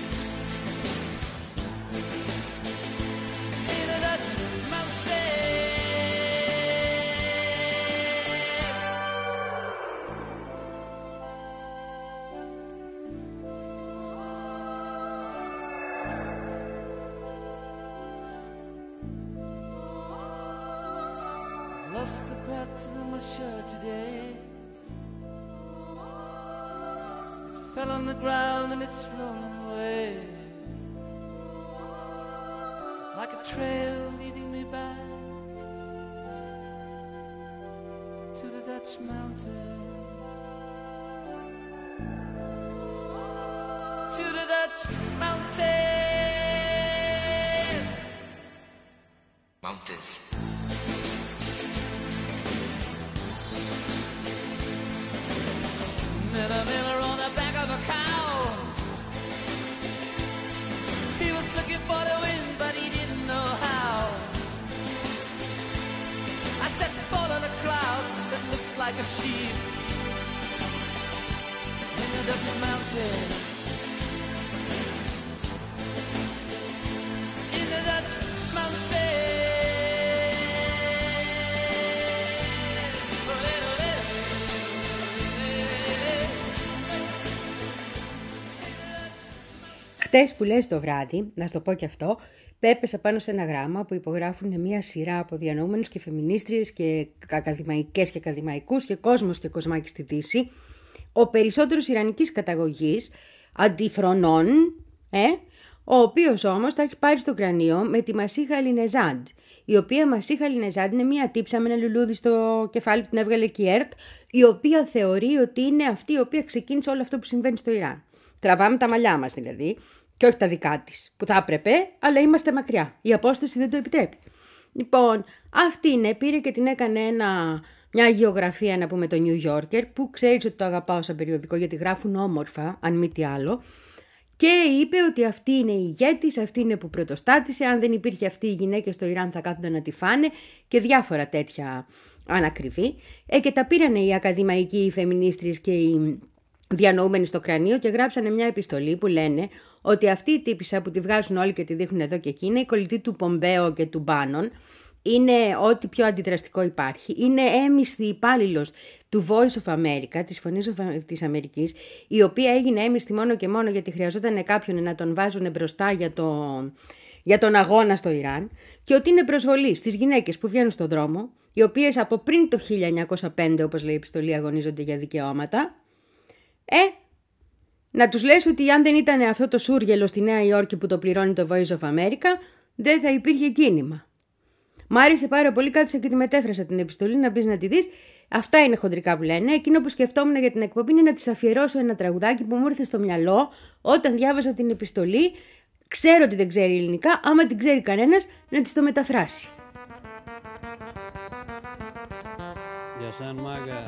In the Dutch mountains. Lost the pattern of my shirt today. It fell on the ground and it's rolling away like a trail leading me back to the Dutch mountains. To the Dutch mountains. Mountains. Met a miller on the back of a cow. He was looking for the wind, but he didn't know how. I said, follow the cloud that looks like a sheep in the Dutch mountains. In the Dutch mountains. Χτες που λες το βράδυ, να σου το πω και αυτό, πέπεσα πάνω σε ένα γράμμα που υπογράφουν μια σειρά από διανοούμενους και φεμινίστριες και ακαδημαϊκές και ακαδημαϊκούς και κόσμος και κοσμάκι στη Δύση, ο περισσότερος ιρανικής καταγωγής, αντιφρονών, ε, ο οποίος όμως τα έχει πάρει στο κρανίο με τη Μασίχα Αλινεζάντ, η οποία Μασίχα Αλινεζάντ είναι μια τύψα με ένα λουλούδι στο κεφάλι που την έβγαλε και η ΕΡΤ, η οποία θεωρεί ότι είναι αυτή η οποία ξεκίνησε όλο αυτό που συμβαίνει στο Ιράν. Τραβάμε τα μαλλιά μας δηλαδή, και όχι τα δικά της, που θα έπρεπε, αλλά είμαστε μακριά. Η απόσταση δεν το επιτρέπει. Λοιπόν, αυτή είναι, πήρε και την έκανε ένα, μια γεωγραφία, να πούμε, το New Yorker, που ξέρεις ότι το αγαπάω σαν περιοδικό, γιατί γράφουν όμορφα, αν μη τι άλλο. Και είπε ότι αυτή είναι η ηγέτης, αυτή είναι που πρωτοστάτησε, αν δεν υπήρχε αυτή η γυναίκα στο Ιράν θα κάθονταν να τη φάνε και διάφορα τέτοια ανακριβή. Ε, και τα πήρανε οι ακαδημαϊκοί, οι φεμινίστριες και οι διανοούμενοι στο κρανίο και γράψανε μια επιστολή που λένε ότι αυτή η τύπισσα που τη βγάζουν όλοι και τη δείχνουν εδώ και εκεί είναι η κολλητή του Πομπέο και του Μπάνον. Είναι ό,τι πιο αντιδραστικό υπάρχει. Είναι έμισθη υπάλληλος του Voice of America, της Φωνής της Αμερικής, η οποία έγινε έμισθη μόνο και μόνο γιατί χρειαζόταν κάποιον να τον βάζουν μπροστά για το, για τον αγώνα στο Ιράν και ότι είναι προσβολή στις γυναίκες που βγαίνουν στον δρόμο, οι οποίες από πριν το χίλια εννιακόσια πέντε, όπως λέει η επιστολή, αγωνίζονται για δικαιώματα, ε, να τους λες ότι αν δεν ήταν αυτό το σούργελο στη Νέα Υόρκη που το πληρώνει το Voice of America, δεν θα υπήρχε κίνημα. Μ' άρεσε πάρα πολύ, κάτσα και τη μετέφρασα την επιστολή να μπεις να τη δεις. Αυτά είναι χοντρικά που λένε. Εκείνο που σκεφτόμουν για την εκπομπή είναι να της αφιερώσω ένα τραγουδάκι που μου ήρθε στο μυαλό όταν διάβασα την επιστολή. Ξέρω ότι δεν ξέρει ελληνικά, άμα την ξέρει κανένας να της το μεταφράσει. Για σαν μάγα.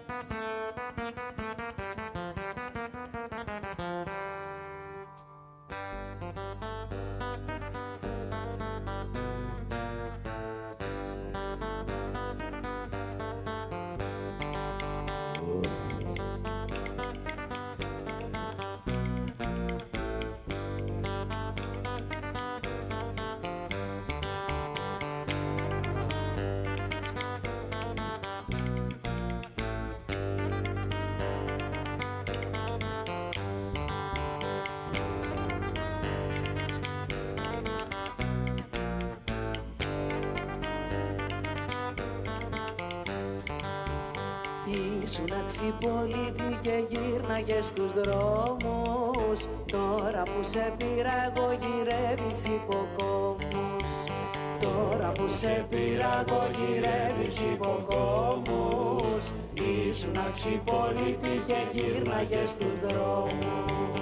Ήσουν αξιπολίτη και γύρναγες στους δρόμους. Τώρα που σε πήρα εγώ γυρεύεις υποκόμους. Τώρα που σε πήρα εγώ γυρεύεις υποκόμους. Ήσουν αξιπολίτη και γύρναγες στους δρόμους.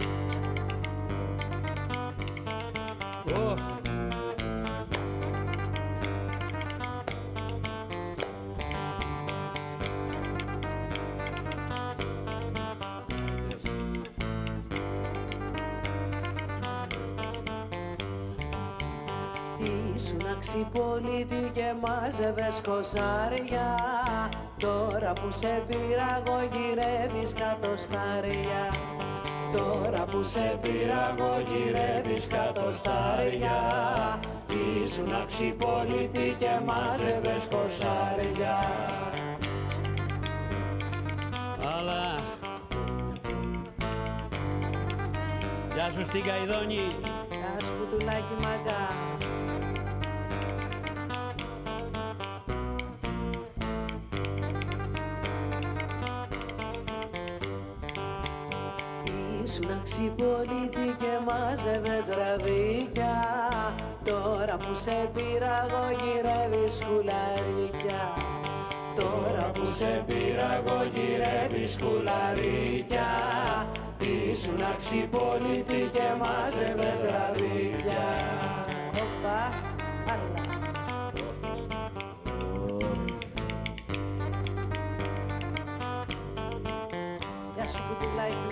Oh. Ήσουν αξιπολίτη και μάζευες κοσάρια. Τώρα που σε πήρα εγώ γυρεύεις κατοστάρια. Τώρα που σε πήρα εγώ γυρεύεις κατοστάρια. Ήσουν αξιπολίτη και μάζευες κοσάρια. Αλλά γεια σου στην Καϊδόνη. Γεια σου κουτουλάκι μαγκά. Ήσουν αξιπολίτη και μάζευες ραδίκια. Τώρα που σε πήρα εγώ γυρεύεις σκουλαρίκια. Τώρα που σε πήρα εγώ γυρεύεις σκουλαρίκια. Ήσουν αξιπολίτη και μάζευες ραδίκια. Οπα, άλλα. Γεια σου κουτουλάκι.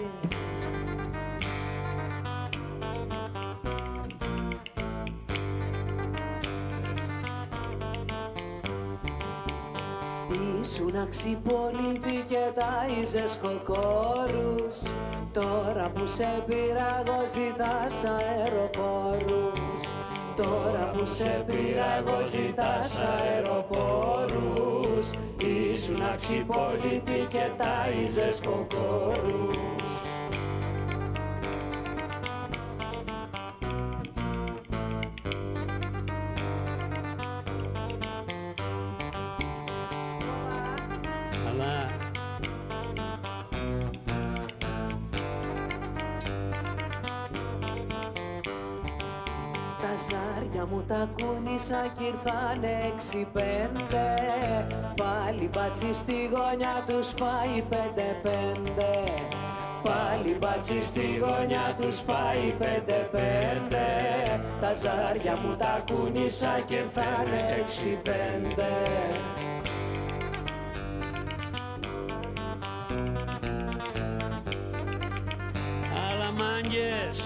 Ήσουν αξιπολίτη και τάιζες κοκόρους. Τώρα που σε πήρα εγώ ζητάς αεροπόρους. Τώρα που σε πήρα εγώ ζητάς αεροπόρους. Ήσουν αξιπολίτη και τάιζες κοκόρους. Ζάρια μου τα κούνησα κι ήρθανε έξι πέντε. Πάλι μπάτσι στη γωνιά τους πάει πέντε πέντε. Πάλι μπάτσι στη γωνιά τους πάει πέντε πέντε. Τα ζάρια μου τα κούνησα κι ήρθανε έξι πέντε. Αλλά μάγκες.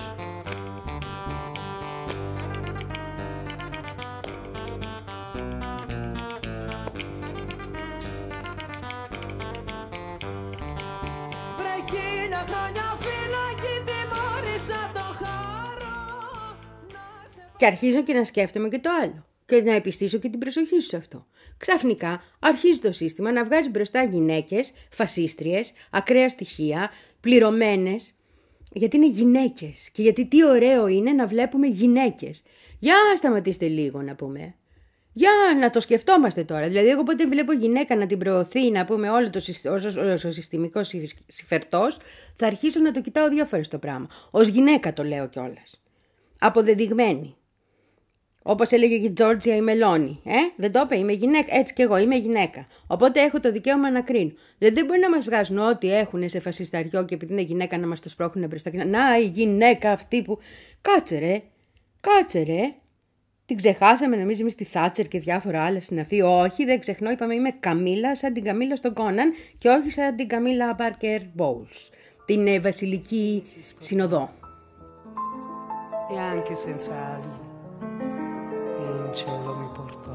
Και αρχίζω και να σκέφτομαι και το άλλο. Και να επιστήσω και την προσοχή σου σε αυτό. Ξαφνικά αρχίζει το σύστημα να βγάζει μπροστά γυναίκες, φασίστριες, ακραία στοιχεία, πληρωμένες. Γιατί είναι γυναίκες. Και γιατί τι ωραίο είναι να βλέπουμε γυναίκες. Για σταματήστε λίγο να πούμε. Για να το σκεφτόμαστε τώρα. Δηλαδή, εγώ πότε βλέπω γυναίκα να την προωθεί, να πούμε, όλο το, όλος ο συστημικός συμφερτός, θα αρχίσω να το κοιτάω δύο φορές το πράγμα. Ως γυναίκα το λέω κιόλας. Αποδεδειγμένη. Όπως έλεγε και η Τζόρτζια η Μελώνη. Ε? Δεν το είπε, είμαι γυναίκα. Έτσι κι εγώ είμαι γυναίκα. Οπότε έχω το δικαίωμα να κρίνω. Δηλαδή δεν μπορεί να μας βγάζουν ό,τι έχουν σε φασισταριό και επειδή είναι γυναίκα να μας το σπρώχνουν μπροστά. Να, η γυναίκα αυτή που. Κάτσε ρε. Κάτσε ρε. Την ξεχάσαμε νομίζω εμείς τη Θάτσερ και διάφορα άλλα συναφή. Όχι, δεν ξεχνώ. Είπαμε είμαι Καμίλα, σαν την Καμίλα στον Κόναν και όχι σαν την Καμίλα Πάρκερ Μπόουλς. Την ε, βασιλική συνοδό. E anche senza ali, in cielo mi portò.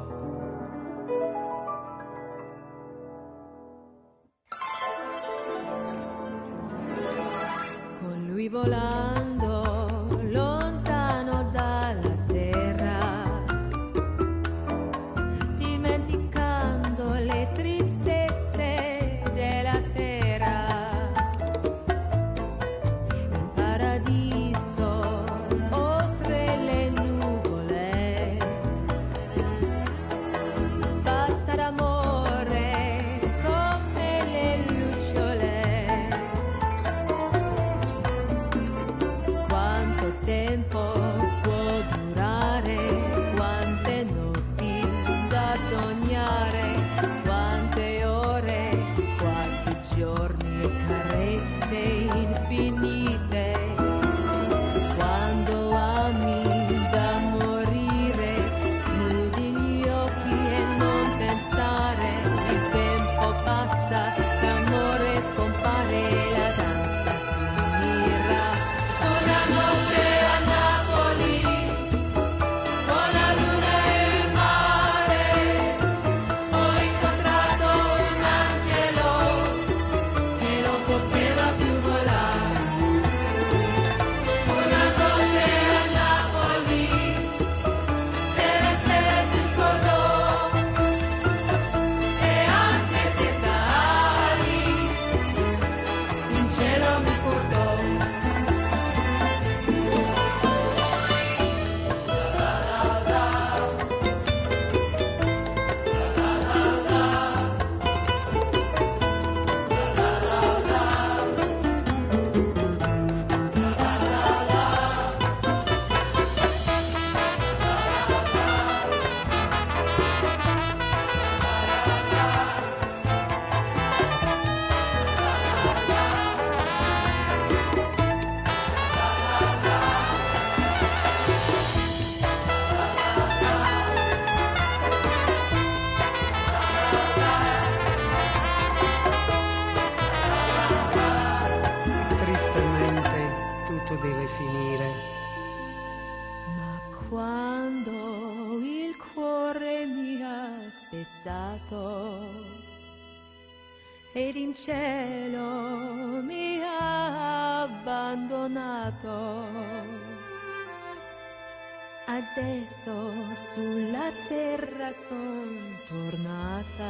Con lui volando lontano dalla terra, dimenticando le tristezze della sera, in paradiso oltre le nuvole, pazza d'amore come le lucciole. Quanto tempo può durare, quante notti da sognare, quante ore, quanti giorni e carezze infinite. Quando ami da morire, chiudi gli occhi e non pensare, il tempo passa, l'amore scompare, la danza finirà. Una notte a Napoli, con la luna e il mare, ho incontrato un angelo che non poteva più volare. Una notte a Napoli, delle stelle si scordò, e anche senza ali, in cielo mi portò. Tristemente tutto deve finire. Ma quando il cuore mi ha spezzato ed in cielo mi ha abbandonato, adesso sulla terra son tornata,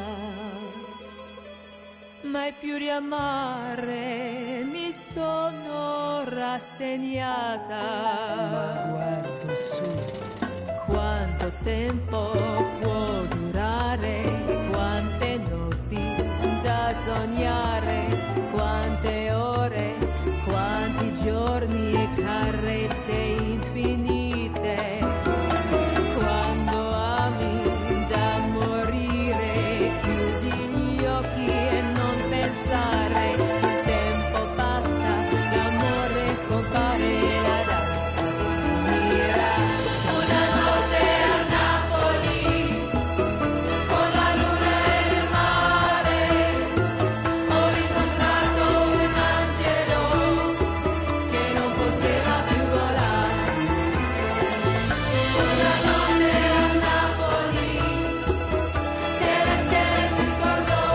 mai più riamare mi sono rassegnata. Ma guardo su, Quanto tempo può durare, quante notti da sognare, quante ore, quanti giorni e carezze infinite. Quando ami da morire, chiudi gli occhi e non pensare, il tempo passa, l'amore scompare, la danza finirà. Una notte a Napoli, con la luna e il mare, ho incontrato un angelo che non poteva più volare. Una notte a Napoli, delle stelle si scordò,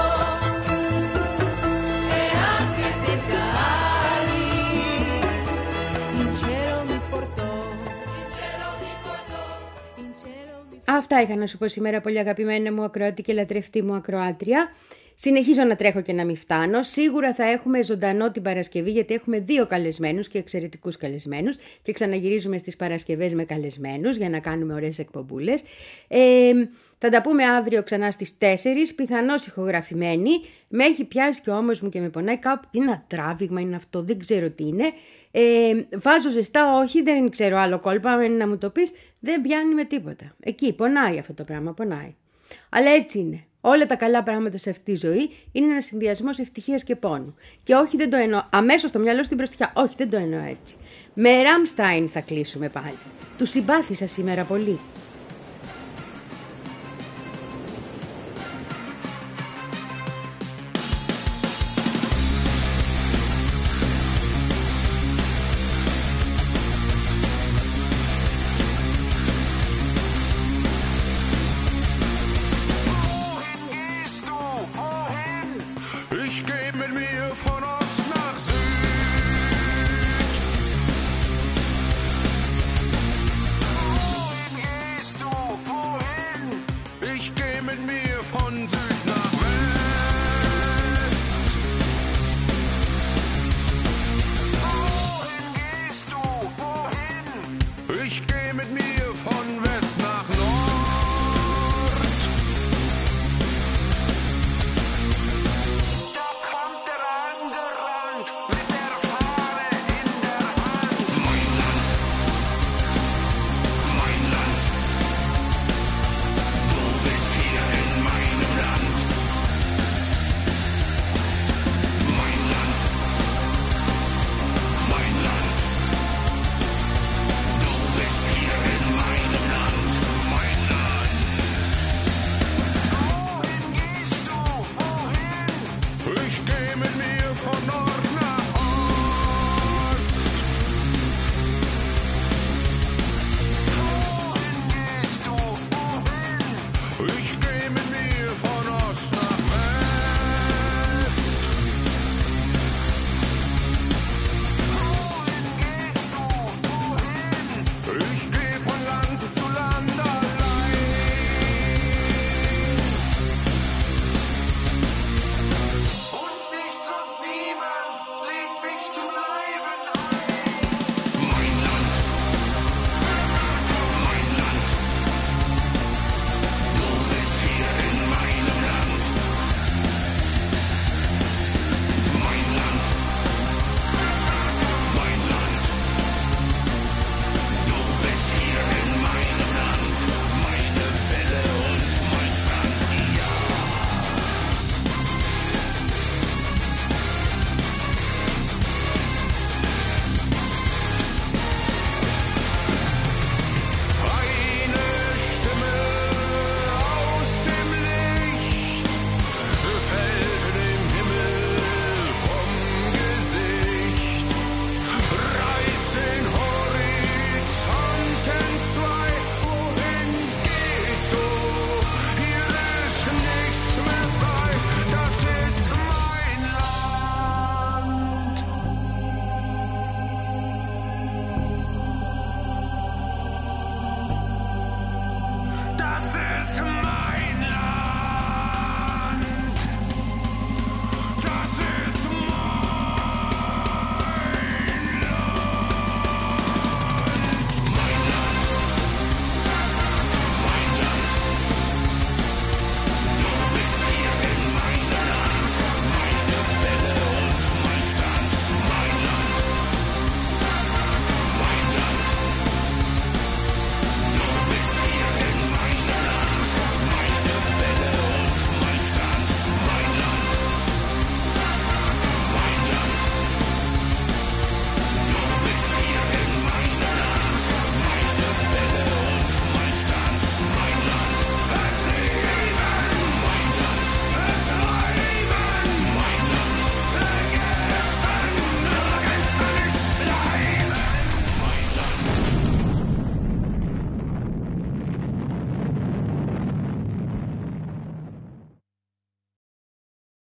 e anche senza ali, in cielo mi portò, in cielo mi portò, in cielo mi Αυτά είχα να σου πω σήμερα, πολύ αγαπημένα μου ακροατή και λατρευτή μου ακροάτρια. Συνεχίζω να τρέχω και να μην φτάνω. Σίγουρα θα έχουμε ζωντανό την Παρασκευή, γιατί έχουμε δύο καλεσμένους και εξαιρετικούς καλεσμένους και ξαναγυρίζουμε στις Παρασκευές με καλεσμένους για να κάνουμε ωραίες εκπομπούλες. Ε, θα τα πούμε αύριο ξανά στις τέσσερις, πιθανώς ηχογραφημένοι. Με έχει πιάσει και όμως μου και με πονάει κάπου. Είναι ένα τράβηγμα, είναι αυτό, δεν ξέρω τι είναι. Ε, βάζω ζεστά, όχι, δεν ξέρω άλλο κόλπο. Αν να μου το πεις, δεν πιάνει με τίποτα. Εκεί πονάει αυτό το πράγμα, πονάει. Αλλά έτσι είναι. Όλα τα καλά πράγματα σε αυτή τη ζωή είναι ένας συνδυασμός ευτυχίας και πόνου. Και όχι, δεν το εννοώ αμέσως στο μυαλό στην προστιχιά. Όχι, δεν το εννοώ έτσι. Με Rammstein θα κλείσουμε πάλι. Τους συμπάθησα σήμερα πολύ. Das ist mein